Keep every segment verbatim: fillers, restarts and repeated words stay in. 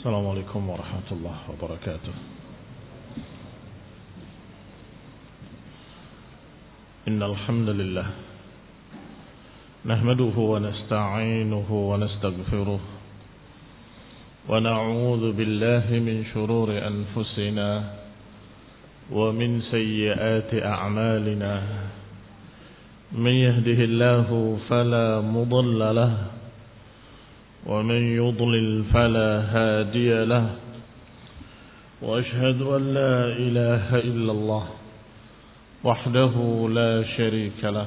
السلام عليكم ورحمة الله وبركاته. إن الحمد لله نحمده ونستعينه ونستغفره ونعوذ بالله من شرور أنفسنا ومن سيئات أعمالنا. من يهده الله فلا مضل له ومن يضلل فلا هادي له، وأشهد أن لا إله إلا الله وحده لا شريك له،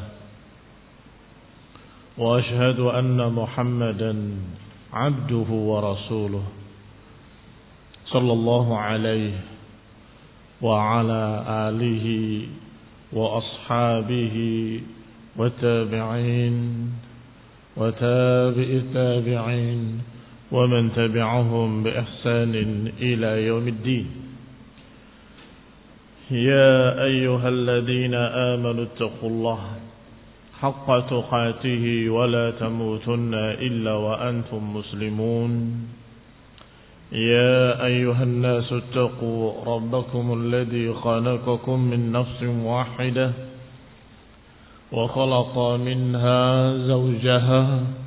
وأشهد أن محمدا عبده ورسوله صلى الله عليه وعلى آله وأصحابه والتابعين وتابع التابعين ومن تبعهم بإحسان إلى يوم الدين. يا أيها الذين آمنوا اتقوا الله حق تقاته ولا تموتن إلا وأنتم مسلمون. يا أيها الناس اتقوا ربكم الذي خلقكم من نفس واحدة وخلق منها زوجها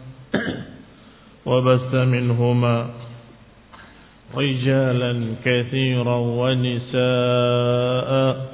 وبث منهما رجالا كثيرا ونساء،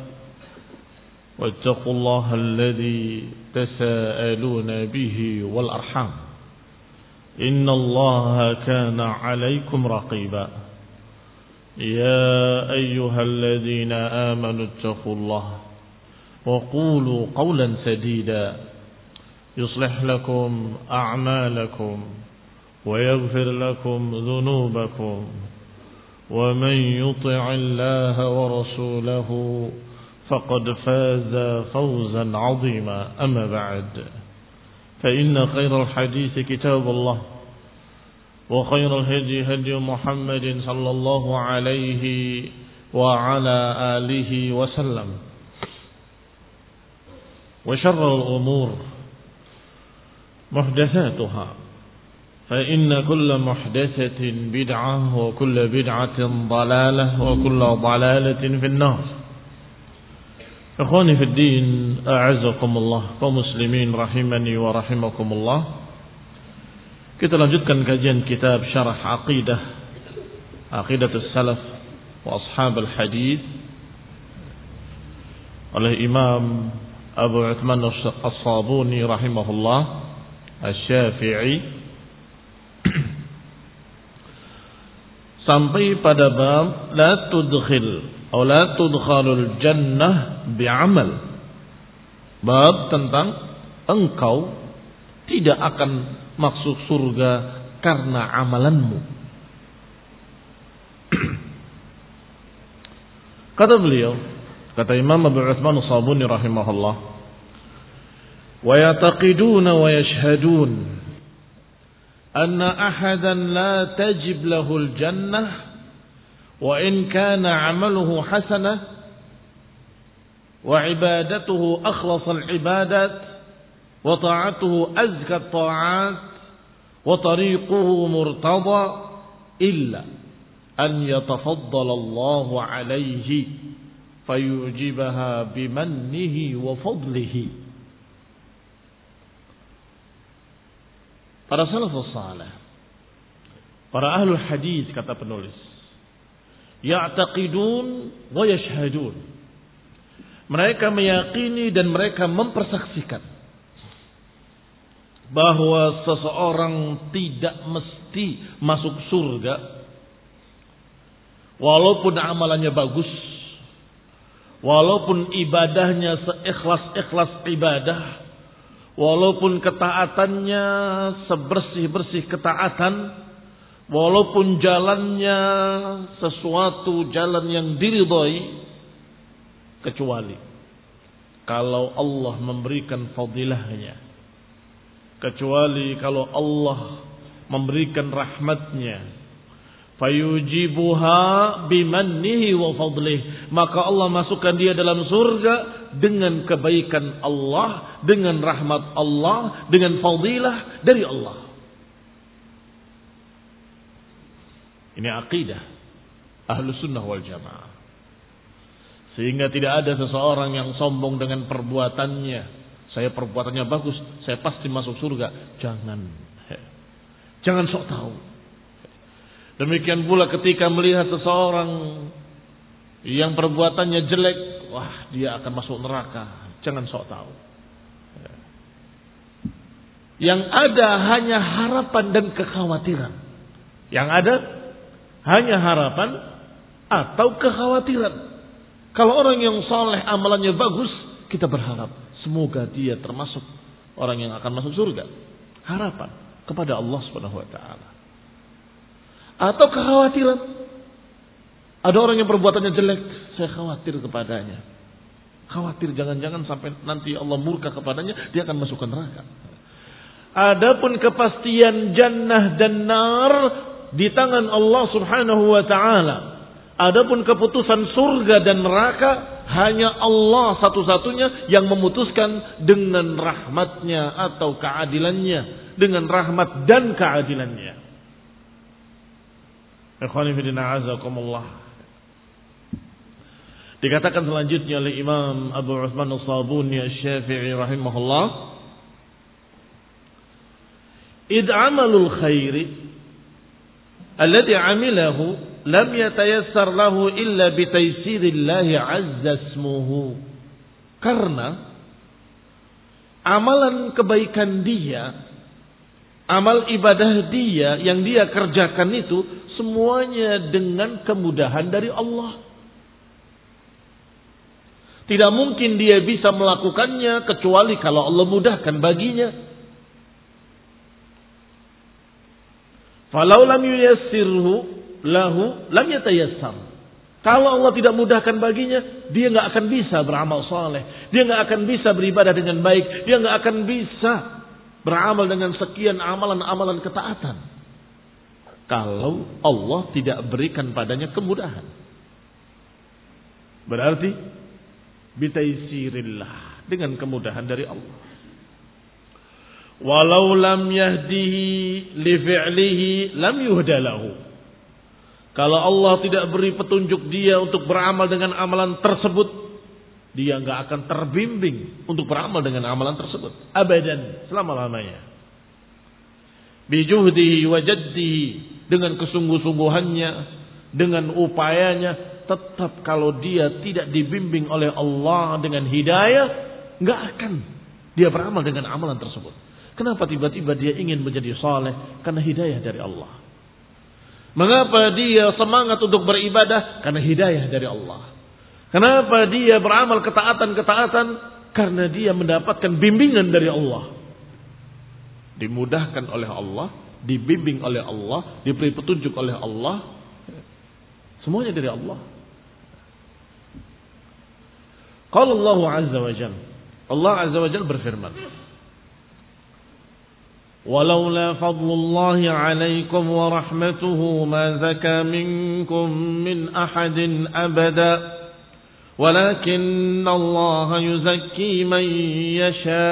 واتقوا الله الذي تساءلون به والأرحام إن الله كان عليكم رقيبا. يا أيها الذين آمنوا اتقوا الله وقولوا قولا سديدا يصلح لكم أعمالكم ويغفر لكم ذنوبكم، ومن يطع الله ورسوله فقد فاز فوزا عظيما. أما بعد، فإن خير الحديث كتاب الله، وخير الهدي هدي محمد صلى الله عليه وعلى آله وسلم، وشر الأمور محدثاتها، فإن كل محدثة بدعة وكل بدعة ضلالة وكل ضلالة في النار. Ikhwani fi din, a'azzakumullah, kaum muslimin rahimani wa rahimakumullah. Kita lanjutkan kajian kitab Syarah Aqidah, Aqidatus Salaf wa Ashab al-Hadith oleh Imam Abu Uthman As-Sabuni rahimahullah Asy-Syafi'i, sampai pada bab la tudkhil atau la tudkhalul jannah bi'amal, bab tentang engkau tidak akan masuk surga karena amalanmu. Kata beliau, kata Imam Abu Uthman As-Sabuni rahimahullah, wa yataqiduna wa yashhadun anna ahadan la tajib lahu al-jannah wa in kana 'amaluhu hasanah wa 'ibadatuhu akhlas al-'ibadat wa ta'atuhu azka at-ta'at wa tariquhu murtada illa an yatafaddala Allah 'alayhi fayujibaha bimannihi wa fadlihi. Para salafus salih, para ahlul hadis, kata penulis, ya'taqidun wa yashhadun, mereka meyakini dan mereka mempersaksikan bahwa seseorang tidak mesti masuk surga walaupun amalannya bagus, walaupun ibadahnya seikhlas-ikhlas ibadah, walaupun ketaatannya sebersih-bersih ketaatan, walaupun jalannya sesuatu jalan yang diridhai, kecuali kalau Allah memberikan fadilahnya, kecuali kalau Allah memberikan rahmatnya, fayujibuha bimannihi wa fadlih, maka Allah masukkan dia dalam surga dengan kebaikan Allah, dengan rahmat Allah, dengan fadilah dari Allah. Ini Ini akidah Ahlus Sunnah wal Jamaah. Sehingga tidak ada seseorang yang sombong dengan perbuatannya. Saya perbuatannya bagus, saya pasti masuk surga. Jangan. Jangan sok tahu. Demikian pula ketika melihat seseorang yang perbuatannya jelek, wah dia akan masuk neraka. Jangan sok tahu. Yang ada hanya harapan dan kekhawatiran. Yang ada hanya harapan atau kekhawatiran. Kalau orang yang saleh amalannya bagus, kita berharap semoga dia termasuk orang yang akan masuk surga. Harapan kepada Allah Subhanahu wa taala. Atau kekhawatiran. Ada orang yang perbuatannya jelek, saya khawatir kepadanya. Khawatir jangan-jangan sampai nanti Allah murka kepadanya, dia akan masuk ke neraka. Adapun kepastian jannah dan nar di tangan Allah Subhanahu wa taala. Adapun keputusan surga dan neraka hanya Allah satu-satunya yang memutuskan dengan rahmatnya atau keadilannya, dengan rahmat dan keadilannya. Ikhwani fillah azakumullah. Dikatakan selanjutnya oleh Imam Abu Utsman As-Sabuni Asy-Syafi'i rahimahullah, id amalul khairi alladhi amilahu lam yatayassar lahu illa bitaysirillahi azza ismuhu. Karena amalan kebaikan dia, amal ibadah dia yang dia kerjakan itu semuanya dengan kemudahan dari Allah. Tidak mungkin dia bisa melakukannya kecuali kalau Allah mudahkan baginya. Falau lam yuyassirhu lahu lam yatayassar. Kalau Allah tidak mudahkan baginya, dia nggak akan bisa beramal saleh, dia nggak akan bisa beribadah dengan baik, dia nggak akan bisa beramal dengan sekian amalan-amalan ketaatan. Kalau Allah tidak berikan padanya kemudahan. Berarti bitaysirillah, dengan kemudahan dari Allah. Walau lam yahdihi li fi'lihi lam yuhdalahu. Kalau Allah tidak beri petunjuk dia untuk beramal dengan amalan tersebut, dia enggak akan terbimbing untuk beramal dengan amalan tersebut abadan, selama-lamanya. Bijuhdihi wa jaddihi, dengan kesungguh-sungguhannya, dengan upayanya, tetap kalau dia tidak dibimbing oleh Allah dengan hidayah, enggak akan dia beramal dengan amalan tersebut. Kenapa tiba-tiba dia ingin menjadi saleh? Karena hidayah dari Allah. Mengapa dia semangat untuk beribadah? Karena hidayah dari Allah. Kenapa dia beramal ketaatan-ketaatan? Karena dia mendapatkan bimbingan dari Allah. Dimudahkan oleh Allah, dibimbing oleh Allah, diberi petunjuk oleh Allah. Semuanya dari Allah. Qala Allah Azza wa Jalla, Allah Azza wa Jalla berfirman, walaula fadlullahi alaikum wa rahmatuhu ma zaka minkum min ahadin abada walakinna Allah yuzakki man yasha.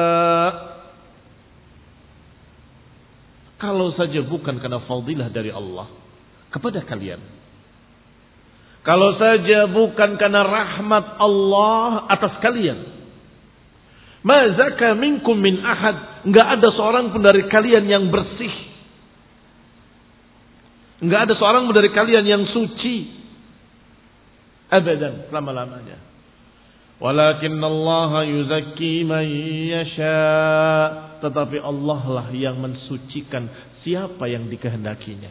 Kalau saja bukan karena fadilah dari Allah kepada kalian, kalau saja bukan karena rahmat Allah atas kalian, ma zaka minkum min ahad, enggak ada seorang pun dari kalian yang bersih. Enggak ada seorang pun dari kalian yang suci. Abadan, selama-lamanya. Walakinnallaha yuzakki man yasha. Tetapi Allah lah yang mensucikan siapa yang dikehendakinya.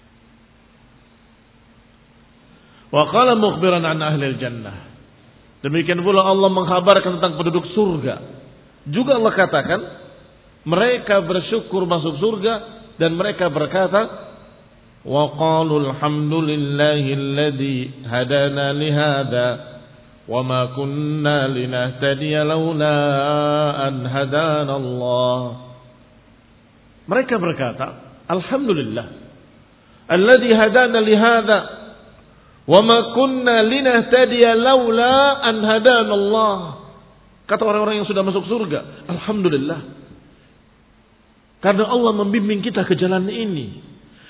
Wa qala mukhbiran an ahli jannah. Demikian pula Allah mengkhabarkan tentang penduduk surga. Juga Allah katakan, mereka bersyukur masuk surga dan mereka berkata, wa qalu alhamdulillahi alladzi hadana li hadza wa ma kunna linahtadiya laula an hadana Allah. Mereka berkata, alhamdulillah alladzi hadana li hadza wa ma kunna linahtadiya laula an hadana Allah. Kata orang-orang yang sudah masuk surga, alhamdulillah, karena Allah membimbing kita ke jalan ini.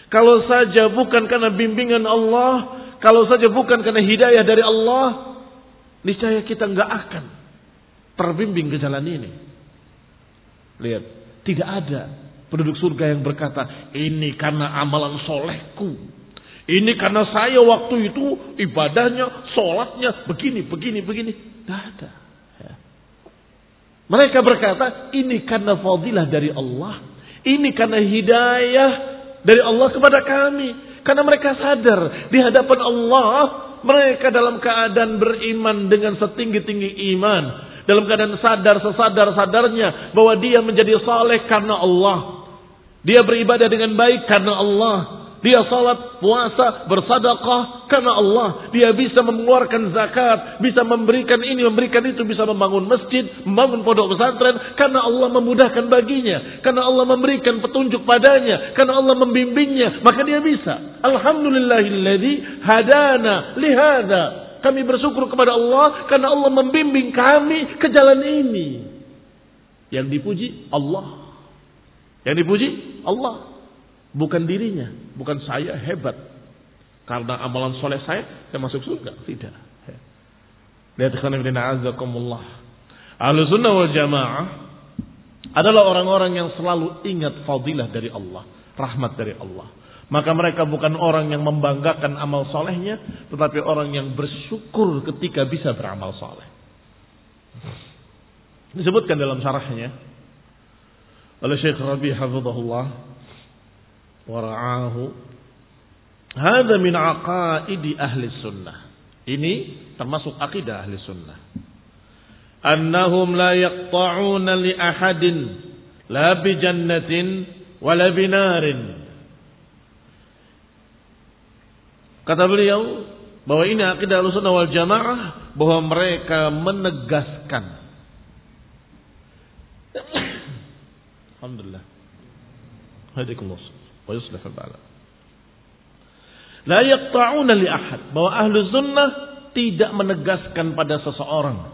Kalau saja bukan karena bimbingan Allah, kalau saja bukan karena hidayah dari Allah, niscaya kita nggak akan terbimbing ke jalan ini. Lihat, tidak ada penduduk surga yang berkata, ini karena amalan solehku, ini karena saya waktu itu ibadahnya, sholatnya begini, begini, begini. Tidak ada. Ya. Mereka berkata, ini karena fadilah dari Allah, ini karena hidayah dari Allah kepada kami. Karena mereka sadar di hadapan Allah, mereka dalam keadaan beriman dengan setinggi-tinggi iman, dalam keadaan sadar sesadar-sadarnya bahwa dia menjadi saleh karena Allah. Dia beribadah dengan baik karena Allah. Dia salat, puasa, bersedekah karena Allah. Dia bisa mengeluarkan zakat, bisa memberikan ini, memberikan itu, bisa membangun masjid, membangun pondok pesantren karena Allah memudahkan baginya, karena Allah memberikan petunjuk padanya, karena Allah membimbingnya, maka dia bisa. Alhamdulillahilladzi hadana lihada. Kami bersyukur kepada Allah karena Allah membimbing kami ke jalan ini. Yang dipuji Allah. Yang dipuji Allah. Bukan dirinya, bukan saya hebat. Karena amalan soleh saya, saya masuk surga. Tidak. Lihat ikhwan fillah azakumullah. Ahlus sunnah wal jamaah adalah orang-orang yang selalu ingat fadilah dari Allah, rahmat dari Allah. Maka mereka bukan orang yang membanggakan amal solehnya, tetapi orang yang bersyukur ketika bisa beramal soleh. Disebutkan dalam syarahnya oleh Syekh Rabi' hafizahullah wara'ahu, hadza min aqaidi ahli sunnah. Ini termasuk akidah ahli sunnah. Annahum la yaqta'una li ahadin la bi jannatin wa la bi narin. Kata beliau bahwa ini akidah ahli sunnah wal jamaah, bahwa mereka menegaskan. Alhamdulillah. Hadikumullah. La yaqta'una li ahad, bahwa ahlu sunnah tidak menegaskan pada seseorang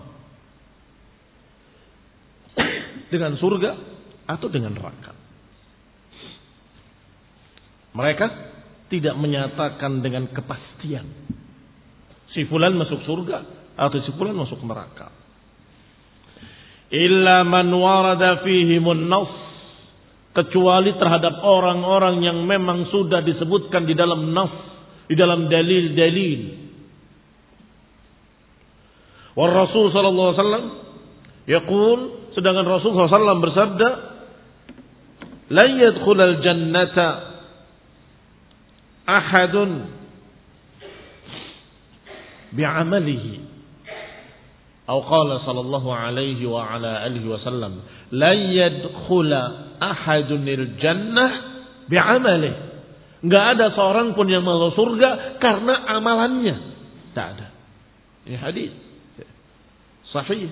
dengan surga atau dengan neraka. Mereka tidak menyatakan dengan kepastian si fulan masuk surga atau si fulan masuk neraka. Illa man warada fihimun nas, kecuali terhadap orang-orang yang memang sudah disebutkan di dalam nas, di dalam dalil-dalil. Wa Rasul sallallahu alaihi wasallam yaqul, sedangkan Rasul sallallahu alaihi wasallam bersabda, la yadkhulul jannata ahadun bi'amalihi. Atau qala sallallahu alaihi wa ala alihi wasallam, la yadkhula ahadunil jannah bi'amalih. Enggak ada seorang pun yang masuk surga karena amalannya. Tak ada. Ini hadis sahih.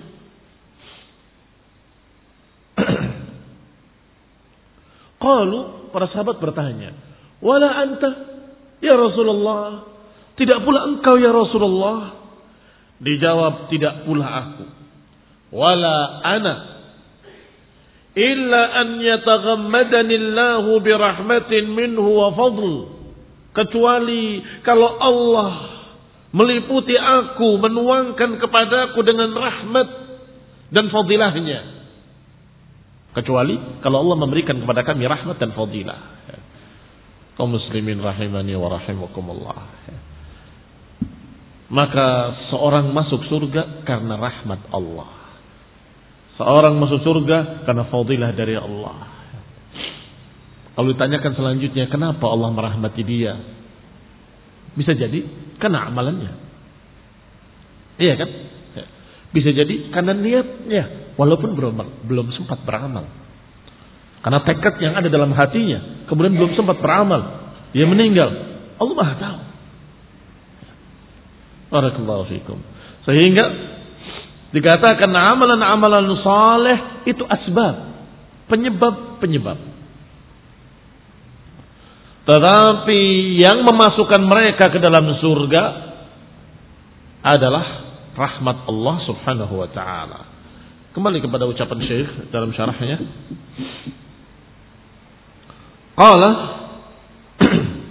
Qalu, para sahabat bertanya, wala anta ya Rasulullah, tidak pula engkau ya Rasulullah? Dijawab, tidak pula aku. Wala ana illa an yataghammadani Allahu birahmatin minhu wa fadl. Kecuali kalau Allah meliputi aku, menuangkan kepadaku dengan rahmat dan fadilahnya. Kecuali kalau Allah memberikan kepada kami rahmat dan fadilah. Kaum muslimin rahimani wa rahimakumullah. Maka seorang masuk surga karena rahmat Allah. Seorang masuk surga karena fadilah dari Allah. Kalau ditanyakan selanjutnya, kenapa Allah merahmati dia? Bisa jadi karena amalannya. Iya kan? Bisa jadi karena niatnya, walaupun belum belum sempat beramal. Karena tekad yang ada dalam hatinya, kemudian belum sempat beramal, dia meninggal. Allah Maha tahu. Barakallahu fikum. Sehingga dikatakan amalan-amalan saleh itu asbab, penyebab-penyebab. Tetapi yang memasukkan mereka ke dalam surga adalah rahmat Allah Subhanahu wa taala. Kembali kepada ucapan Syekh dalam syarahnya. Qala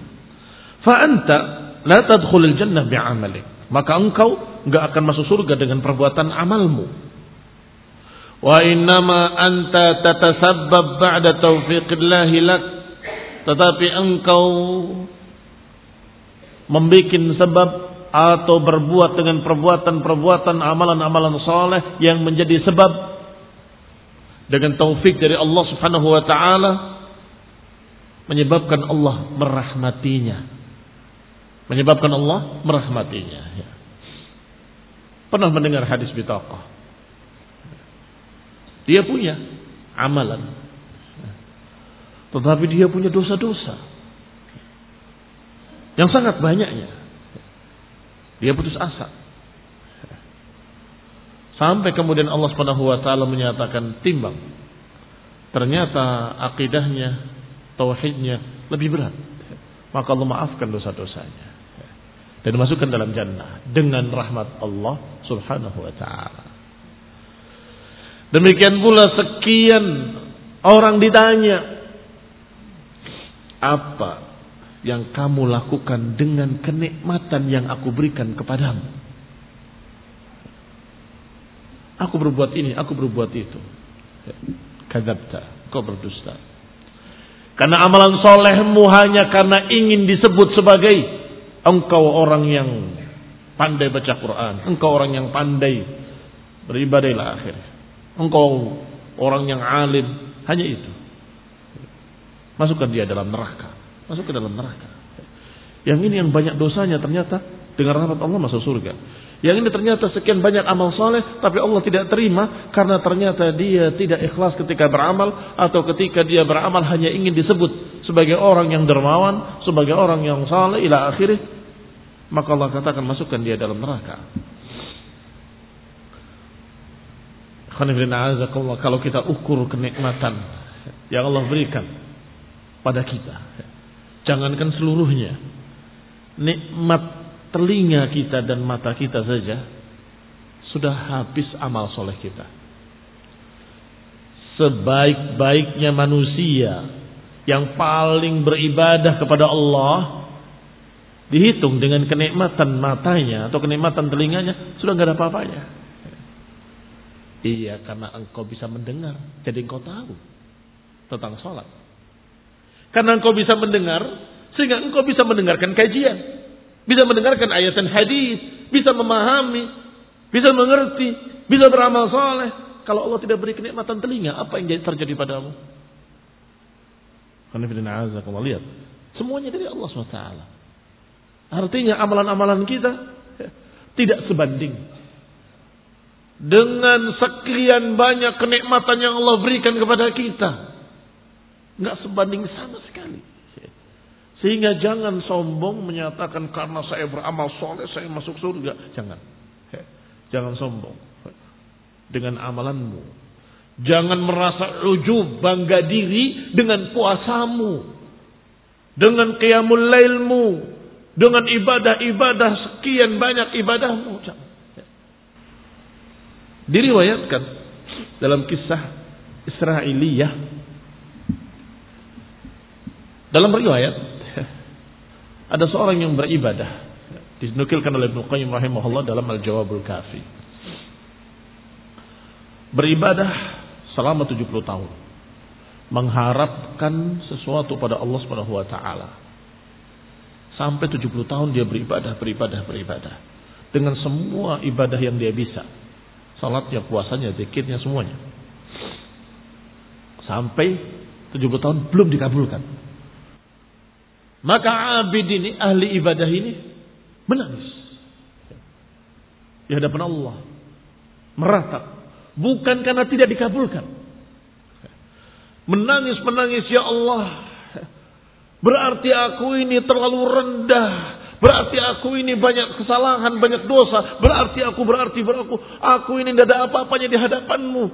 fa anta la tadkhulul jannah bi'amalik, maka engkau enggak akan masuk surga dengan perbuatan amalmu. Wa innama anta tatasabbab ba'da taufiqillah lak, tetapi engkau membuat sebab atau berbuat dengan perbuatan-perbuatan amalan-amalan saleh yang menjadi sebab dengan taufik dari Allah Subhanahu wa taala menyebabkan Allah merahmatinya. Menyebabkan Allah merahmatinya. Ya. Pernah mendengar hadis bitaqah. Dia punya amalan, tetapi dia punya dosa-dosa yang sangat banyaknya. Dia putus asa. Sampai kemudian Allah Subhanahu wa taala menyatakan timbang. Ternyata akidahnya, tauhidnya lebih berat. Maka Allah maafkan dosa-dosanya dan dimasukkan dalam jannah dengan rahmat Allah Subhanahu wa taala. Demikian pula sekian orang ditanya, apa yang kamu lakukan dengan kenikmatan yang aku berikan kepadamu? Aku berbuat ini, aku berbuat itu. Kadzabta, kau berdusta. Karena amalan solehmu hanya karena ingin disebut sebagai engkau orang yang pandai baca Quran, engkau orang yang pandai beribadah ila akhir, engkau orang yang alim, hanya itu. Masukkan dia dalam neraka, masuk ke dalam neraka. Yang ini yang banyak dosanya ternyata dengan rahmat Allah masuk surga. Yang ini ternyata sekian banyak amal soleh, tapi Allah tidak terima karena ternyata dia tidak ikhlas ketika beramal, atau ketika dia beramal hanya ingin disebut sebagai orang yang dermawan, sebagai orang yang saleh ila akhirih. Maka Allah katakan masukkan dia dalam neraka. Kalau kita ukur kenikmatan yang Allah berikan pada kita, jangankan seluruhnya, nikmat telinga kita dan mata kita saja sudah habis amal soleh kita. Sebaik-baiknya manusia yang paling beribadah kepada Allah, dihitung dengan kenikmatan matanya atau kenikmatan telinganya, sudah nggak ada apa-apanya. Iya, karena engkau bisa mendengar, jadi engkau tahu tentang sholat. Karena engkau bisa mendengar, sehingga engkau bisa mendengarkan kajian, bisa mendengarkan ayat dan hadis, bisa memahami, bisa mengerti, bisa beramal saleh. Kalau Allah tidak beri kenikmatan telinga, apa yang terjadi padamu? Lihat, semuanya dari Allah subhanahu wa taala. Artinya amalan-amalan kita tidak sebanding dengan sekian banyak kenikmatan yang Allah berikan kepada kita. Enggak sebanding sama sekali. Sehingga jangan sombong menyatakan karena saya beramal soleh saya masuk surga. Jangan. Jangan sombong dengan amalanmu. Jangan merasa ujub, bangga diri dengan puasamu, dengan qiyamul lailmu, dengan ibadah-ibadah sekian banyak ibadahmu. Jangan. Diriwayatkan dalam kisah Israiliyah, dalam riwayat ada seorang yang beribadah, dinukilkan oleh Ibnu Qayyim rahimahullah dalam Al-Jawabul Kafi. Beribadah selama tujuh puluh tahun, mengharapkan sesuatu pada Allah Subhanahu wa taala. Sampai tujuh puluh tahun dia beribadah, beribadah, beribadah dengan semua ibadah yang dia bisa. Salatnya, puasanya, zikirnya, semuanya. Sampai tujuh puluh tahun belum dikabulkan. Maka abid ini, ahli ibadah ini menangis di hadapan Allah, meratap, bukan karena tidak dikabulkan. Menangis-menangis, ya Allah, berarti aku ini terlalu rendah, berarti aku ini banyak kesalahan, banyak dosa, berarti aku, berarti beraku, aku ini tidak ada apa-apanya di hadapanmu.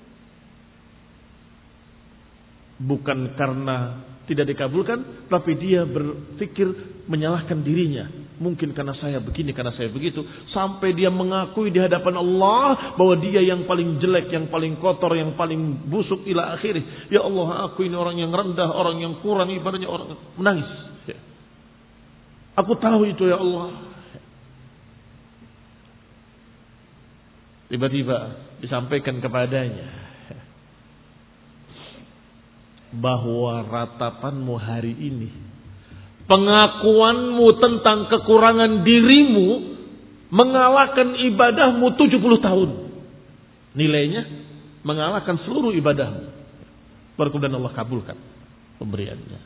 Bukan karena tidak dikabulkan, tapi dia berpikir menyalahkan dirinya. Mungkin karena saya begini, karena saya begitu. Sampai dia mengakui di hadapan Allah bahwa dia yang paling jelek, yang paling kotor, yang paling busuk ila akhirih. Ya Allah, aku ini orang yang rendah, orang yang kurang ibadahnya, orang menangis. Ya. Aku tahu itu ya Allah. Tiba-tiba disampaikan kepadanya bahwa ratapanmu hari ini, pengakuanmu tentang kekurangan dirimu mengalahkan ibadahmu tujuh puluh tahun. Nilainya mengalahkan seluruh ibadahmu. Baru kemudian Allah kabulkan pemberiannya.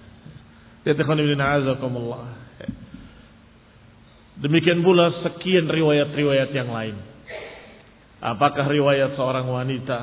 Demikian pula sekian riwayat-riwayat yang lain. Apakah riwayat seorang wanita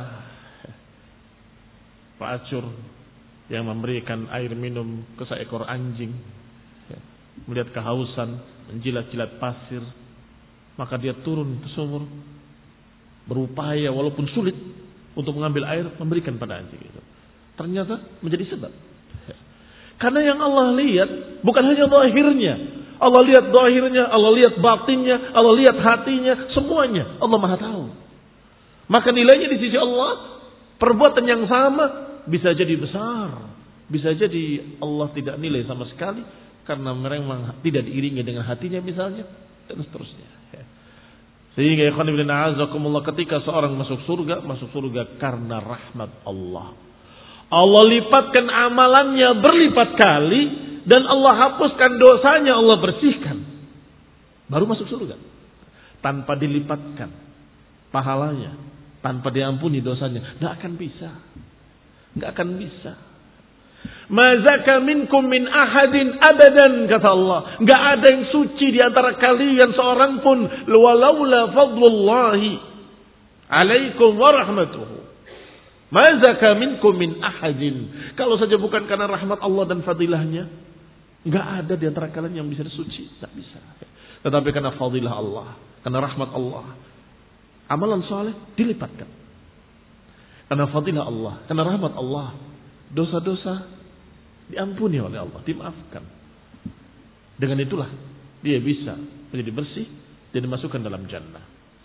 pelacur yang memberikan air minum ke seekor anjing, melihat kehausan, menjilat-jilat pasir, maka dia turun ke sumur, berupaya walaupun sulit untuk mengambil air, memberikan pada anjing itu. Ternyata menjadi sebab. Karena yang Allah lihat bukan hanya zahirnya, Allah lihat zahirnya, Allah lihat batinnya, Allah lihat hatinya, semuanya Allah Maha tahu. Maka nilainya di sisi Allah, perbuatan yang sama bisa jadi besar, bisa jadi Allah tidak nilai sama sekali karena memang tidak diiringi dengan hatinya misalnya, dan seterusnya. Sehingga ya khonibillah, ketika seorang masuk surga, masuk surga karena rahmat Allah. Allah lipatkan amalannya berlipat kali dan Allah hapuskan dosanya, Allah bersihkan. Baru masuk surga. Tanpa dilipatkan pahalanya, tanpa diampuni dosanya, tidak akan bisa. Tidak akan bisa. Ma zaka minkum min ahadin abadan, kata Allah. Tidak ada yang suci di antara kalian seorang pun, walaula fadlullahi alaikum wa rahmatuhu. Ma zaka minkum min ahadin. Kalau saja bukan karena rahmat Allah dan fadilahnya, tidak ada di antara kalian yang bisa suci. Tidak bisa. Tetapi karena fadilah Allah, karena rahmat Allah, amalan soleh dilipatkan. Karena fadilah Allah, karena rahmat Allah, dosa-dosa diampuni oleh Allah, dimaafkan. Dengan itulah dia bisa menjadi bersih dan dimasukkan dalam jannah.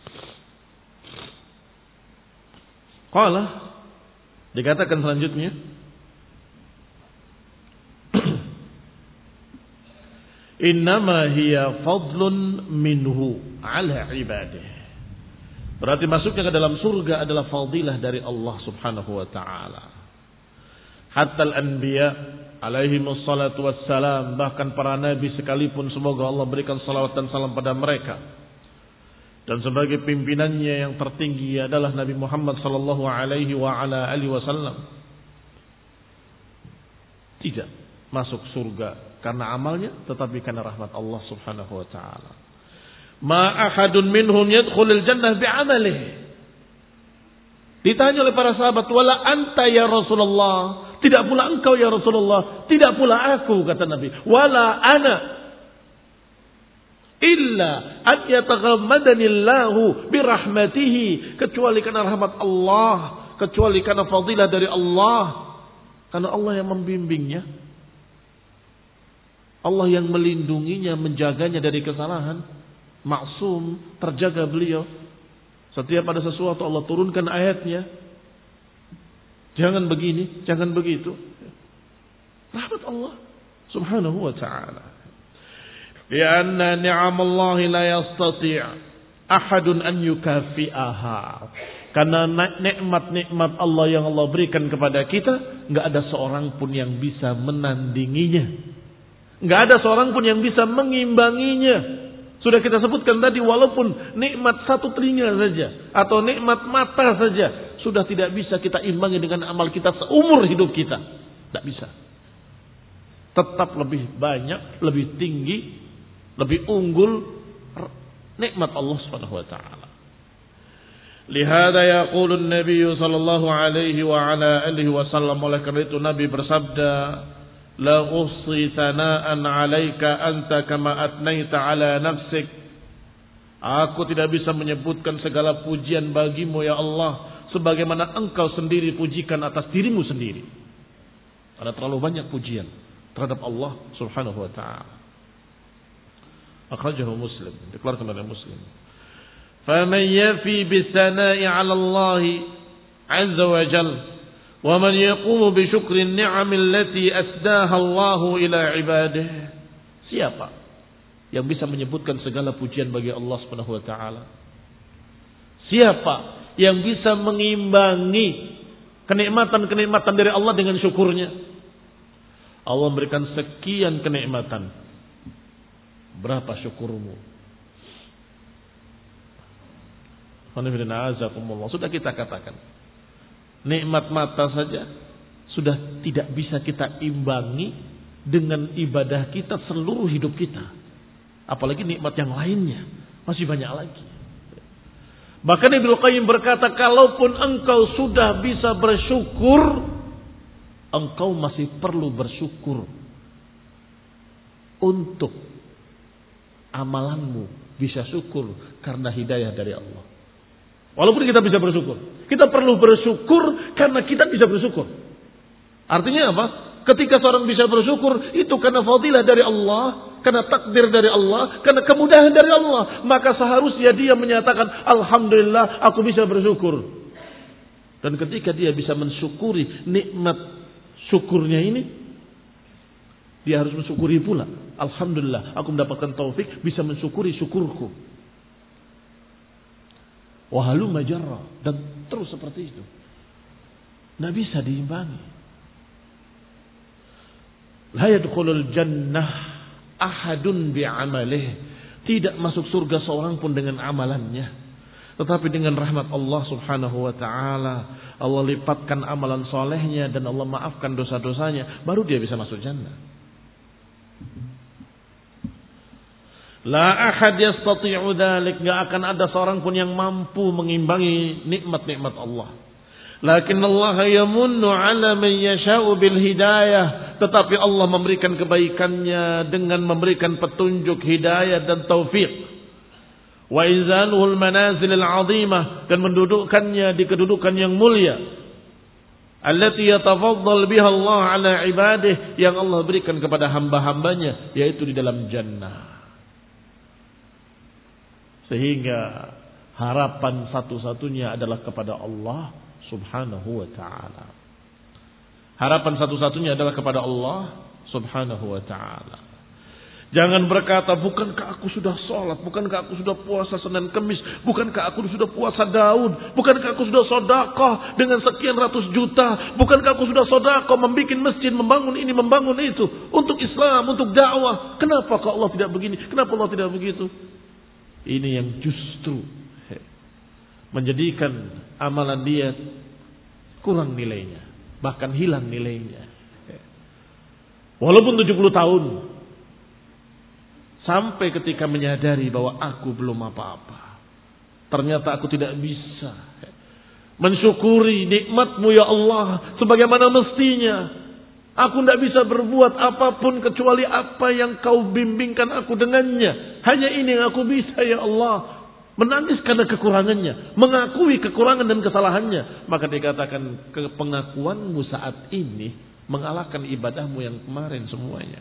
Qala, dikatakan selanjutnya, innama hiya fadlun minhu ala ibadah. Berarti masuknya ke dalam surga adalah fadilah dari Allah subhanahu wa ta'ala. Hatta al-anbiya alaihimus salatu wassalam, bahkan para nabi sekalipun, semoga Allah berikan salawat dan salam pada mereka. Dan sebagai pimpinannya yang tertinggi adalah Nabi Muhammad sallallahu alaihi wa ala alihi wasallam, tidak masuk surga karena amalnya, tetapi karena rahmat Allah subhanahu wa ta'ala. Ma ahadun minhum yadkhulul jannah bi'amalihi. Ditanya oleh para sahabat, wala anta ya Rasulullah, tidak pula engkau ya Rasulullah, tidak pula aku, kata Nabi, wala ana illa an yataghammadanillahu birahmatihi, kecuali karena rahmat Allah, kecuali karena fadilah dari Allah, karena Allah yang membimbingnya, Allah yang melindunginya, menjaganya dari kesalahan. Maksum, terjaga beliau. Setiap ada sesuatu Allah turunkan ayatnya, jangan begini, jangan begitu. Rahmat Allah subhanahu wa ta'ala. Lianna ni'amallahi la yastati' ahadun an yukafi'aha. Karena nikmat-nikmat Allah yang Allah berikan kepada kita, enggak ada seorang pun yang bisa menandinginya. Enggak ada seorang pun yang bisa mengimbanginya. Sudah kita sebutkan tadi, walaupun nikmat satu telinga saja atau nikmat mata saja, sudah tidak bisa kita imbangi dengan amal kita seumur hidup kita. Tidak bisa. Tetap lebih banyak, lebih tinggi, lebih unggul nikmat Allah Subhanahu wa taala. Lihada yaqulu an-nabiy sallallahu alaihi wa ala alihi wasallam, oleh karena itu Nabi bersabda, la uhsi thana'an 'alaika anta kama atnaita 'ala nafsik. Aku tidak bisa menyebutkan segala pujian bagimu ya Allah, sebagaimana engkau sendiri pujikan atas dirimu sendiri. Ada terlalu banyak pujian terhadap Allah subhanahu wa ta'ala. Akhrajahu Muslim, dikeluarkan oleh Muslim. Faman yafi bisana'i 'ala Allah 'azza wa jalla wa man yaqumu bi syukri an-ni'am allati asdaha Allah ila ibadihi. Siapa yang bisa menyebutkan segala pujian bagi Allah Subhanahu wa taala? Siapa yang bisa mengimbangi kenikmatan-kenikmatan dari Allah dengan syukurnya? Allah memberikan sekian kenikmatan. Berapa syukurmu? Sudah kita katakan, nikmat mata saja sudah tidak bisa kita imbangi dengan ibadah kita seluruh hidup kita. Apalagi nikmat yang lainnya, masih banyak lagi. Bahkan Ibnu Qayyim berkata, kalaupun engkau sudah bisa bersyukur, engkau masih perlu bersyukur untuk amalanmu bisa syukur karena hidayah dari Allah. Walaupun kita bisa bersyukur, kita perlu bersyukur karena kita bisa bersyukur. Artinya apa? Ketika seorang bisa bersyukur, itu karena fadilah dari Allah, karena takdir dari Allah, karena kemudahan dari Allah. Maka seharusnya dia menyatakan, alhamdulillah aku bisa bersyukur. Dan ketika dia bisa mensyukuri nikmat syukurnya ini, dia harus mensyukuri pula. Alhamdulillah aku mendapatkan taufik bisa mensyukuri syukurku. Wahalu majarrah, dan terus seperti itu. Tidak bisa diimbangi. La yadkhulul jannah ahadun bi'amalih. Tidak masuk surga seorang pun dengan amalannya. Tetapi dengan rahmat Allah Subhanahu wa ta'ala, Allah lipatkan amalan solehnya dan Allah maafkan dosa-dosanya, baru dia bisa masuk jannah. La ahad yastati'u dzalik, enggak akan ada seorang pun yang mampu mengimbangi nikmat-nikmat Allah. Lakin Allah yamunnu 'ala man yasha'u bil hidayah, tetapi Allah memberikan kebaikannya dengan memberikan petunjuk, hidayah dan taufik. Wa inzaluhul manazilil 'azimah, dan mendudukkannya di kedudukan yang mulia. Allati yatafaddal biha Allah 'ala ibadihi, yang Allah berikan kepada hamba-hambanya, yaitu di dalam jannah. Sehingga harapan satu-satunya adalah kepada Allah Subhanahu wa ta'ala. Harapan satu-satunya adalah kepada Allah Subhanahu wa ta'ala. Jangan berkata, bukankah aku sudah sholat, bukankah aku sudah puasa Senin Kemis, bukankah aku sudah puasa Daud, bukankah aku sudah sedekah dengan sekian ratus juta, bukankah aku sudah sedekah membikin masjid, membangun ini, membangun itu untuk Islam, untuk dakwah. Kenapa kok Allah tidak begini? Kenapa Allah tidak begitu? Ini yang justru menjadikan amalan dia kurang nilainya, bahkan hilang nilainya. Walaupun tujuh puluh tahun, sampai ketika menyadari bahwa aku belum apa-apa, ternyata aku tidak bisa mensyukuri nikmat-Mu ya Allah sebagaimana mestinya. Aku tidak bisa berbuat apapun kecuali apa yang Kau bimbingkan aku dengannya. Hanya ini yang aku bisa ya Allah. Menangis karena kekurangannya, mengakui kekurangan dan kesalahannya. Maka dikatakan pengakuanmu saat ini mengalahkan ibadahmu yang kemarin semuanya.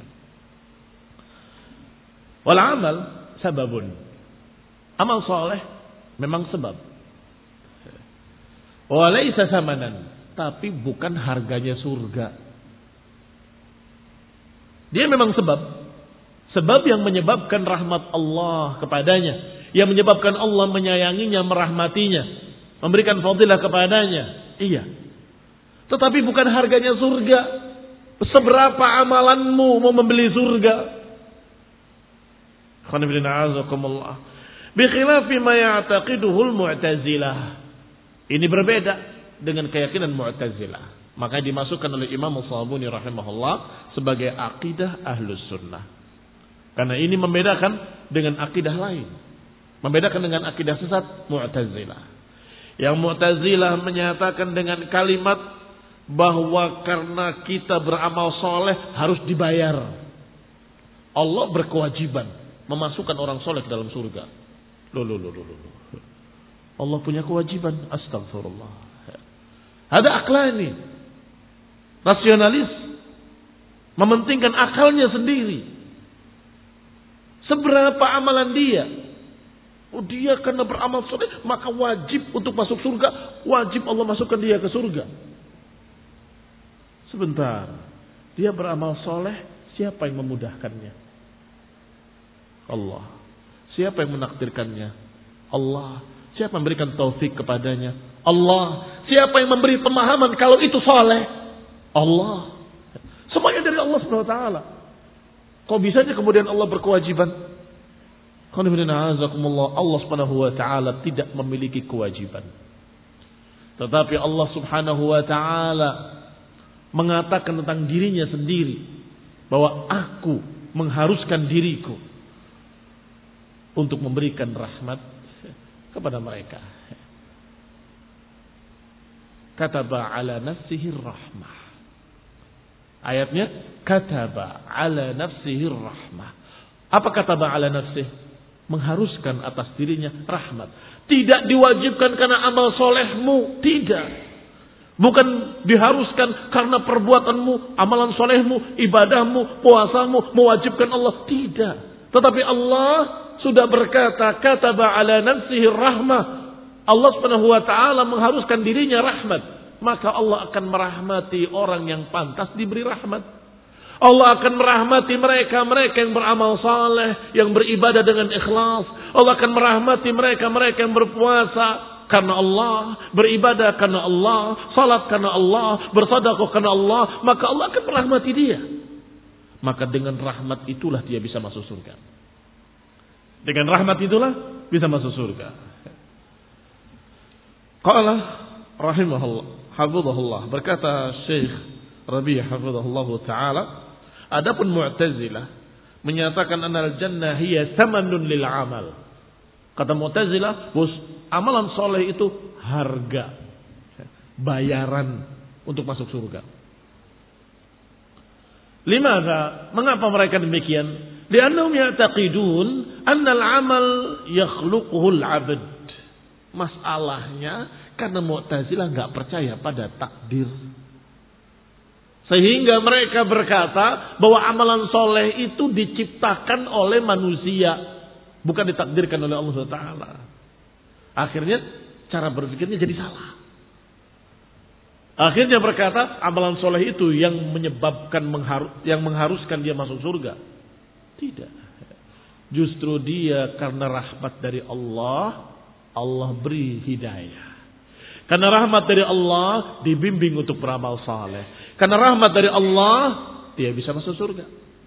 Wal amal sababun. Amal soleh memang sebab. Walaysa samanan, tapi bukan harganya surga. Dia memang sebab. Sebab yang menyebabkan rahmat Allah kepadanya. Yang menyebabkan Allah menyayanginya, merahmatinya. Memberikan fadilah kepadanya. Iya. Tetapi bukan harganya surga. Seberapa amalanmu mau membeli surga? Bikhilafi ma ya'taqiduhul mu'tazilah. Ini berbeda dengan keyakinan Mu'tazilah. Maka dimasukkan oleh Imam As-Sabuni rahimahullah sebagai akidah Ahlus Sunnah. Karena ini membedakan dengan akidah lain. Membedakan dengan akidah sesat Mu'tazilah. Yang Mu'tazilah menyatakan dengan kalimat bahwa karena kita beramal soleh harus dibayar. Allah berkewajiban memasukkan orang soleh ke dalam surga. Loh, loh, loh, loh, loh. Allah punya kewajiban. Astagfirullah. Ada aklani. Rasionalis. Mementingkan akalnya sendiri. Seberapa amalan dia. Oh, dia karena beramal soleh maka wajib untuk masuk surga. Wajib Allah masukkan dia ke surga. Sebentar. Dia beramal soleh. Siapa yang memudahkannya? Allah. Siapa yang menakdirkannya? Allah. Siapa yang memberikan taufik kepadanya? Allah. Siapa yang memberi pemahaman kalau itu saleh? Allah. Semuanya dari Allah Subhanahu wa taala. Kok bisanya kemudian Allah berkewajiban? Allah Subhanahu wa taala tidak memiliki kewajiban. Tetapi Allah Subhanahu wa taala mengatakan tentang dirinya sendiri bahwa aku mengharuskan diriku untuk memberikan rahmat kepada mereka. Kataba ala nafsihi rahmah. Ayatnya kataba ala nafsihi rahmah. Apa kataba ala nafsihi? Mengharuskan atas dirinya rahmat. Tidak diwajibkan karena amal solehmu. Tidak. Bukan diharuskan karena perbuatanmu, amalan solehmu, ibadahmu, puasamu, mewajibkan Allah. Tidak. Tetapi Allah sudah berkata, kataba ala nafsihi rahmah. Allah subhanahu wa ta'ala mengharuskan dirinya rahmat. Maka Allah akan merahmati orang yang pantas diberi rahmat. Allah akan merahmati mereka-mereka yang beramal saleh, yang beribadah dengan ikhlas. Allah akan merahmati mereka-mereka yang berpuasa karena Allah, beribadah karena Allah, salat karena Allah, bersedekah karena Allah, maka Allah akan merahmati dia. Maka dengan rahmat itulah dia bisa masuk surga. Dengan rahmat itulah bisa masuk surga. Qala rahimahullah, hafizahullah, berkata Syekh Rabi' hafizahullah taala, adapun Mu'tazilah menyatakan annal jannah hiya thamanun lil amal. Kata Mu'tazilah, bos, amalan soleh itu harga, bayaran untuk masuk surga. Limadha? Mengapa mereka demikian? Li'annahum ya'taqidun annal amal yakhluquhul 'abd. Masalahnya karena Mu'tazilah enggak percaya pada takdir. Sehingga mereka berkata bahwa amalan soleh itu diciptakan oleh manusia, bukan ditakdirkan oleh Allah subhanahu wa taala. Akhirnya cara berpikirnya jadi salah. Akhirnya berkata amalan soleh itu yang menyebabkan mengharu, yang mengharuskan dia masuk surga. Tidak. Justru dia karena rahmat dari Allah, Allah beri hidayah. Karena rahmat dari Allah dibimbing untuk beramal saleh. Karena rahmat dari Allah dia bisa masuk surga.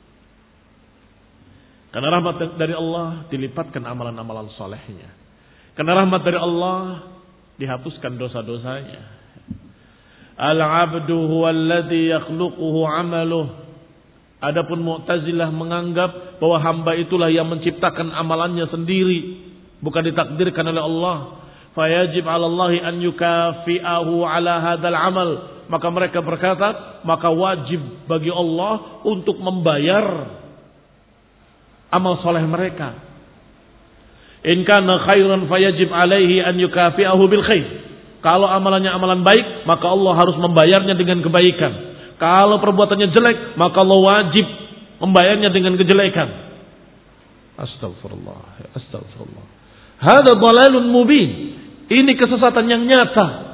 Karena rahmat dari Allah dilipatkan amalan-amalan salehnya. Karena rahmat dari Allah dihapuskan dosa-dosanya. Al-'abdu huwa alladhi yakhluquhu 'amaluh. Adapun Mu'tazilah menganggap bahwa hamba itulah yang menciptakan amalannya sendiri, bukan ditakdirkan oleh Allah. Fayajib 'ala Allahi an yukafi'ahu 'ala hadzal 'amal. Maka mereka berkata, maka wajib bagi Allah untuk membayar amal soleh mereka. In kana khairan fayajib 'alaihi an yukafi'ahu bil khair. Kalau amalannya amalan baik, maka Allah harus membayarnya dengan kebaikan. Kalau perbuatannya jelek, maka Allah wajib membayarnya dengan kejelekan. Astagfirullah, astagfirullah. Hada dhalalun mubin. Ini kesesatan yang nyata.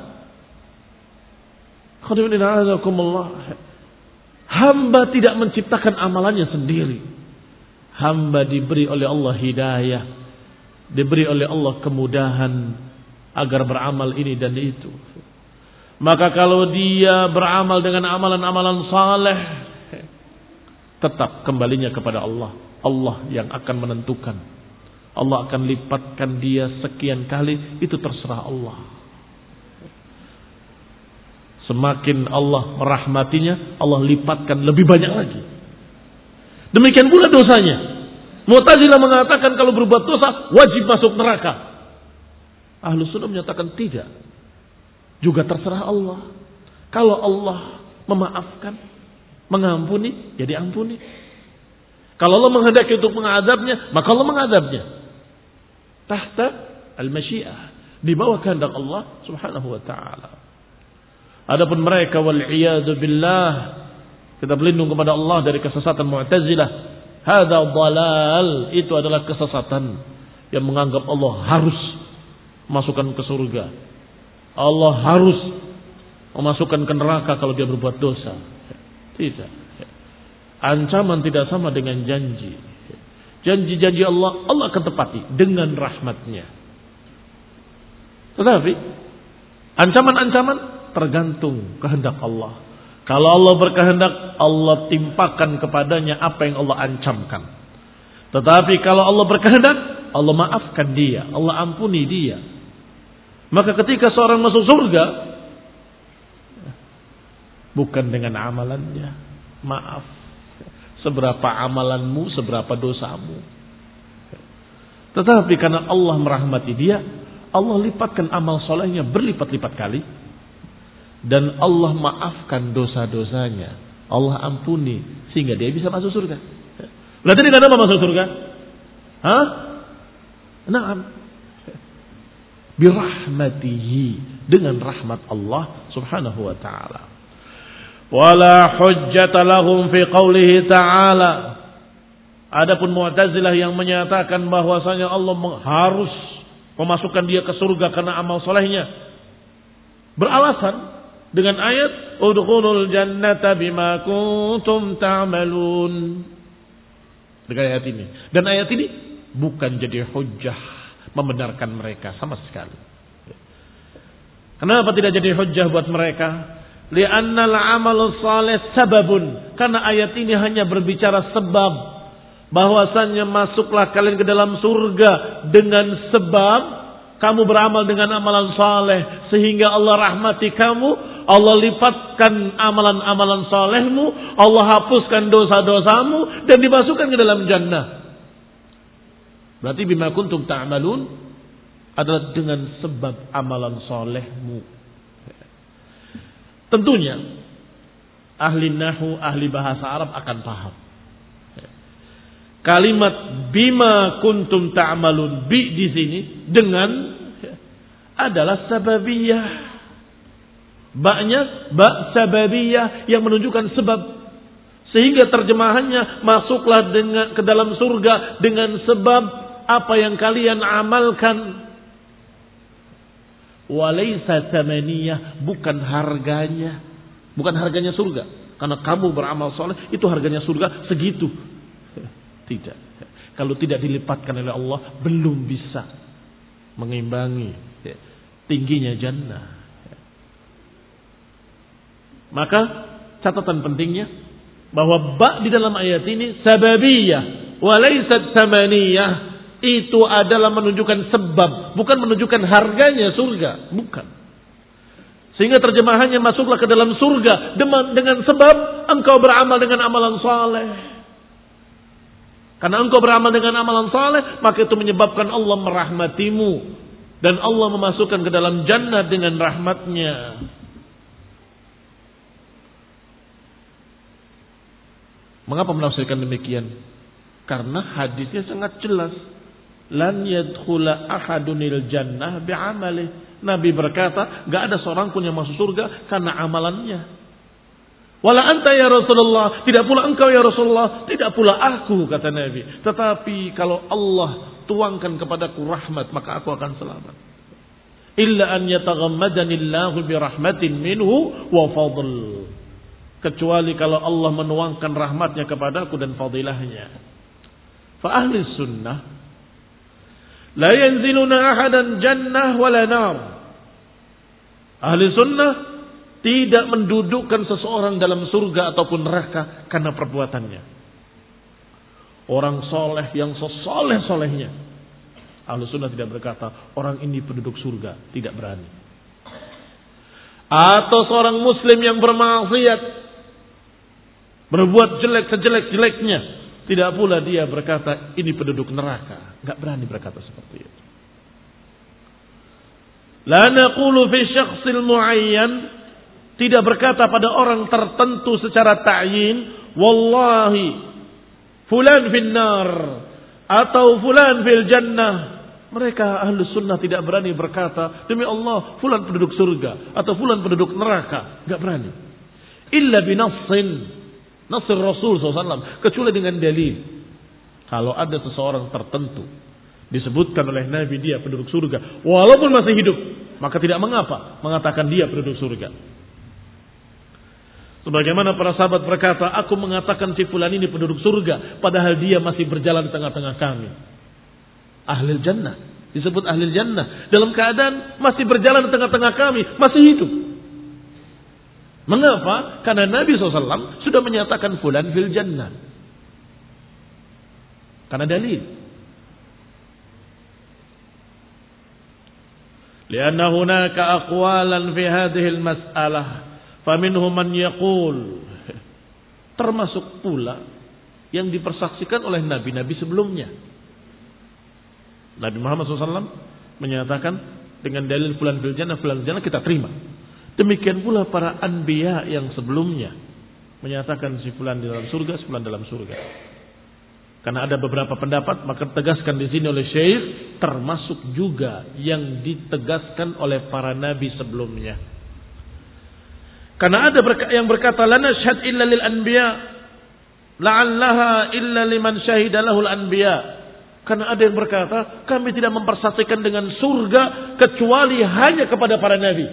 Hamba tidak menciptakan amalannya sendiri. Hamba diberi oleh Allah hidayah, diberi oleh Allah kemudahan agar beramal ini dan itu. Maka kalau dia beramal dengan amalan-amalan saleh, tetap kembalinya kepada Allah. Allah yang akan menentukan. Allah akan lipatkan dia sekian kali, itu terserah Allah. Semakin Allah merahmatinya, Allah lipatkan lebih banyak lagi. Demikian pula dosanya. Mu'tazilah mengatakan kalau berbuat dosa wajib masuk neraka. Ahlus Sunnah menyatakan tidak. Juga terserah Allah. Kalau Allah memaafkan, mengampuni, ya diampuni. Kalau Allah menghendaki untuk mengadabnya, maka Allah mengadabnya. Tahta al-masyiah, di bawah kehendak Allah Subhanahu wa taala. Adapun mereka wal iyadu billah, kita berlindung kepada Allah dari kesesatan Mu'tazilah. Hadza dhalal, itu adalah kesesatan yang menganggap Allah harus masukkan ke surga. Allah harus memasukkan ke neraka kalau dia berbuat dosa. Tidak. Ancaman tidak sama dengan janji. Janji-janji Allah, Allah akan tepati dengan rahmatnya. Tetapi ancaman-ancaman tergantung kehendak Allah. Kalau Allah berkehendak, Allah timpakan kepadanya apa yang Allah ancamkan. Tetapi kalau Allah berkehendak, Allah maafkan dia, Allah ampuni dia. Maka ketika seorang masuk surga, bukan dengan amalannya, maaf. Seberapa amalanmu, seberapa dosamu. Tetapi karena Allah merahmati dia, Allah lipatkan amal solehnya berlipat-lipat kali. Dan Allah maafkan dosa-dosanya. Allah ampuni sehingga dia bisa masuk surga. Lah tadi kenapa masuk surga? Hah? Naam. Birahmatihi, dengan rahmat Allah Subhanahu wa taala. Wala hujjata lahum fi qoulihi ta'ala. Adapun Mu'tazilah yang menyatakan bahwasanya Allah harus memasukkan dia ke surga karena amal solehnya, beralasan dengan ayat udkhulul jannata bima kuntum ta'malun. Dengan ayat ini. Dan ayat ini bukan jadi hujjah membenarkan mereka sama sekali. Kenapa tidak jadi hujjah buat mereka? Li'annal amalus salih sababun. Karena ayat ini hanya berbicara sebab, bahwasannya masuklah kalian ke dalam surga dengan sebab kamu beramal dengan amalan saleh sehingga Allah rahmati kamu, Allah lipatkan amalan-amalan salehmu, Allah hapuskan dosa-dosamu dan dimasukkan ke dalam jannah. Berarti bima kuntum ta'malun adalah dengan sebab amalan salehmu. Tentunya ahli nahwu, ahli bahasa Arab akan paham. Kalimat bima kuntum ta'malun, bi di sini dengan adalah sababiyah. Ba'nya ba' sababiyah yang menunjukkan sebab. Sehingga terjemahannya masuklah dengan ke dalam surga dengan sebab apa yang kalian amalkan. Walaysa tamaniyah, bukan harganya. Bukan harganya surga. Karena kamu beramal soleh, itu harganya surga segitu. Tidak. Kalau tidak dilipatkan oleh Allah, belum bisa mengimbangi tingginya jannah. Maka catatan pentingnya bahwa ba' di dalam ayat ini sababiyah walaysat tamaniyah, itu adalah menunjukkan sebab, bukan menunjukkan harganya surga, bukan. Sehingga terjemahannya masuklah ke dalam surga dengan sebab engkau beramal dengan amalan saleh. Karena engkau beramal dengan amalan saleh, maka itu menyebabkan Allah merahmatimu dan Allah memasukkan ke dalam jannah dengan rahmatnya. Mengapa menafsirkan demikian? Karena hadisnya sangat jelas. Lan yadkhula ahadunil jannah bi'amalih. Nabi berkata, enggak ada seorang pun yang masuk surga karena amalannya. Wala anta ya Rasulullah, tidak pula engkau ya Rasulullah, tidak pula aku, kata Nabi. Tetapi kalau Allah tuangkan kepadaku rahmat, maka aku akan selamat. Illa an yataghammadanillahu birahmatin minhu wa fadl. Kecuali kalau Allah menuangkan rahmatnya kepadaku dan fadilahnya. Fa ahli sunnah la yanziluna ahadan jannah wala nar. Ahli sunnah tidak mendudukkan seseorang dalam surga ataupun neraka karena perbuatannya. Orang soleh yang sesoleh-solehnya, ahli sunnah tidak berkata orang ini penduduk surga, tidak berani. Atau seorang muslim yang bermaksiat, berbuat jelek sejelek-jeleknya, tidak pula dia berkata ini penduduk neraka. Enggak berani berkata seperti itu. La naqulu fi syakhsil muayyan, tidak berkata pada orang tertentu secara ta'yin, wallahi fulan finnar atau fulan fil jannah. Mereka ahli sunnah tidak berani berkata demi Allah fulan penduduk surga atau fulan penduduk neraka. Enggak berani. Illa binassin, nasir Rasul sallallahu alaihi wasallam, kecuali dengan dalil. Kalau ada seseorang tertentu disebutkan oleh Nabi dia penduduk surga walaupun masih hidup, maka tidak mengapa mengatakan dia penduduk surga. Sebagaimana para sahabat berkata, aku mengatakan si fulan ini penduduk surga, padahal dia masih berjalan di tengah-tengah kami. Ahlul jannah, disebut ahlul jannah, dalam keadaan masih berjalan di tengah-tengah kami, masih hidup. Mengapa? Karena Nabi shallallahu alaihi wasallam sudah menyatakan fulan fil jannah. Karena dalil. Lianna hunaka aqwalan fi hadhihi al-mas'alah. Faminhum man yaqul, termasuk pula yang dipersaksikan oleh nabi-nabi sebelumnya. Nabi Muhammad shallallahu alaihi wasallam menyatakan dengan dalil fulan fil jannah, fulan fil jannah, kita terima. Demikian pula para anbiya yang sebelumnya menyatakan si fulan di dalam surga, si fulan dalam surga. Karena ada beberapa pendapat, maka tegaskan di sini oleh Syekh, termasuk juga yang ditegaskan oleh para nabi sebelumnya. Karena ada yang berkata, la nashhad illa lil anbiya, la'allaha illa liman syahida lahul anbiya. Karena ada yang berkata, kami tidak mempersaksikan dengan surga kecuali hanya kepada para nabi.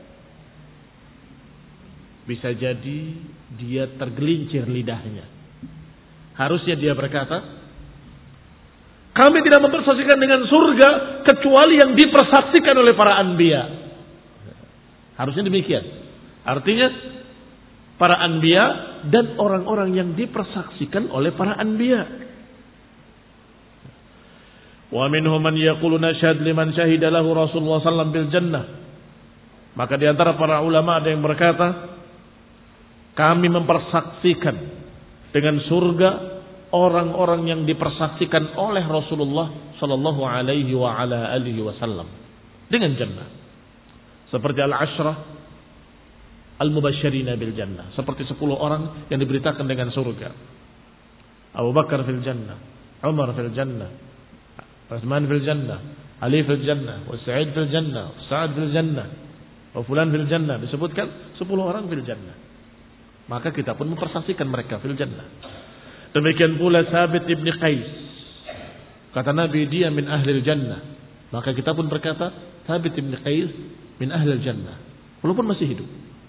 Bisa jadi dia tergelincir lidahnya. Harusnya dia berkata, kami tidak mempersaksikan dengan surga kecuali yang dipersaksikan oleh para anbiya. Harusnya demikian. Artinya para anbiya dan orang-orang yang dipersaksikan oleh para anbiya. Wa minhum man yaqulu nashhad liman syahida lahu Rasulullah sallallahu alaihi wasallam bil jannah. Maka di antara para ulama ada yang berkata, kami mempersaksikan dengan surga orang-orang yang dipersaksikan oleh Rasulullah sallallahu alaihi wa ala alihi wasallam dengan jannah. Seperti al-ashrah al-mubasysyirina bil jannah, seperti sepuluh orang yang diberitakan dengan surga. Abu Bakar fil jannah, Umar fil jannah, Utsman fil jannah, Ali fil jannah, wa Sa'id fil jannah, Sa'ad fil jannah, wa fulan fil jannah, disebutkan sepuluh orang fil jannah. Maka kita pun mempersaksikan mereka fil jannah. Demikian pula Thabit ibn Qais. Kata Nabi, dia min ahlil jannah. Maka kita pun berkata, Thabit ibn Qais min ahlil jannah, walaupun masih hidup.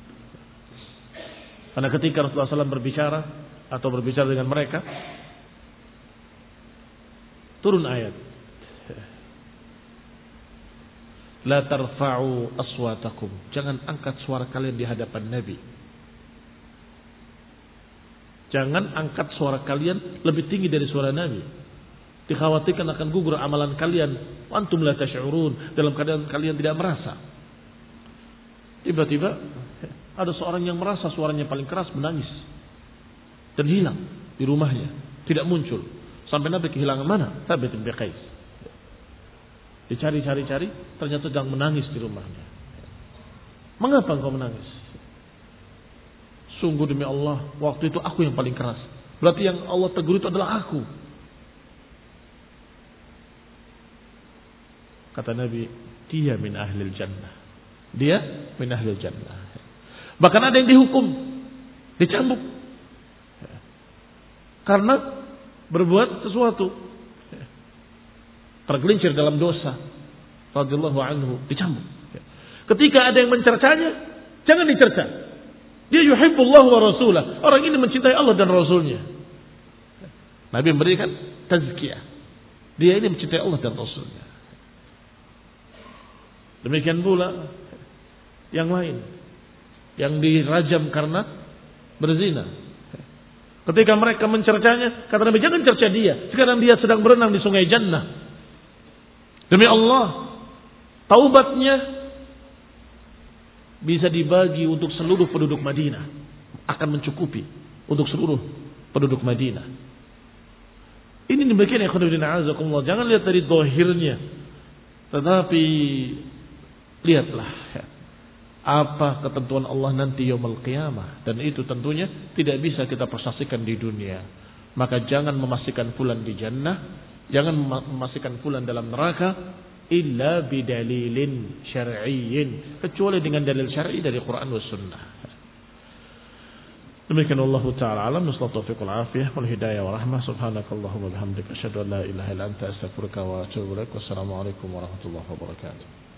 Karena ketika Rasulullah shallallahu alaihi wasallam berbicara atau berbicara dengan mereka, turun ayat, la tarfa'u aswatakum, jangan angkat suara kalian di hadapan Nabi. Jangan angkat suara kalian lebih tinggi dari suara Nabi. Dikhawatirkan akan gugur amalan kalian. Antum la tash'urun, dalam keadaan kalian tidak merasa. Tiba-tiba ada seorang yang merasa suaranya paling keras, menangis dan hilang di rumahnya, tidak muncul. Sampai Nabi kehilangan mana? Thabit bin Qais. Dicari-cari-cari, ternyata sedang menangis di rumahnya. Mengapa engkau menangis? Sungguh demi Allah, waktu itu aku yang paling keras. Berarti yang Allah tegur itu adalah aku. Kata Nabi, dia min ahlil jannah. Dia min ahlil jannah. Bahkan ada yang dihukum, dicambuk, karena berbuat sesuatu, tergelincir dalam dosa, radhiyallahu anhu, dicambuk. Ketika ada yang mencercanya, jangan dicerca. Dia yuhibbullah wa rasulah. Orang ini mencintai Allah dan Rasulnya. Nabi memberikan tazkiyah. Dia ini mencintai Allah dan Rasulnya. Demikian pula yang lain, yang dirajam karena berzina. Ketika mereka mencercanya, kata Nabi, jangan cerca dia. Sekarang dia sedang berenang di sungai Jannah. Demi Allah, taubatnya bisa dibagi untuk seluruh penduduk Madinah. Akan mencukupi untuk seluruh penduduk Madinah. Ini demikian ya khairuddin azakumullah. Jangan lihat dari zahirnya, tetapi lihatlah apa ketentuan Allah nanti yaumul qiyamah, dan itu tentunya tidak bisa kita persaksikan di dunia. Maka jangan memastikan fulan di jannah, jangan memastikan fulan dalam neraka illa bidalilin syar'iyyin, kecuali dengan dalil syar'i dari Quran was sunnah. Demikian Allah taala alam, nasallahu taufiq wal afiyah wal hidayah wa rahmah. Subhanakallahumma wa bihamdika asyhadu an la ilaha illa anta astaghfiruka wa atubu ilaik. Wassalamu alaikum warahmatullahi wabarakatuh.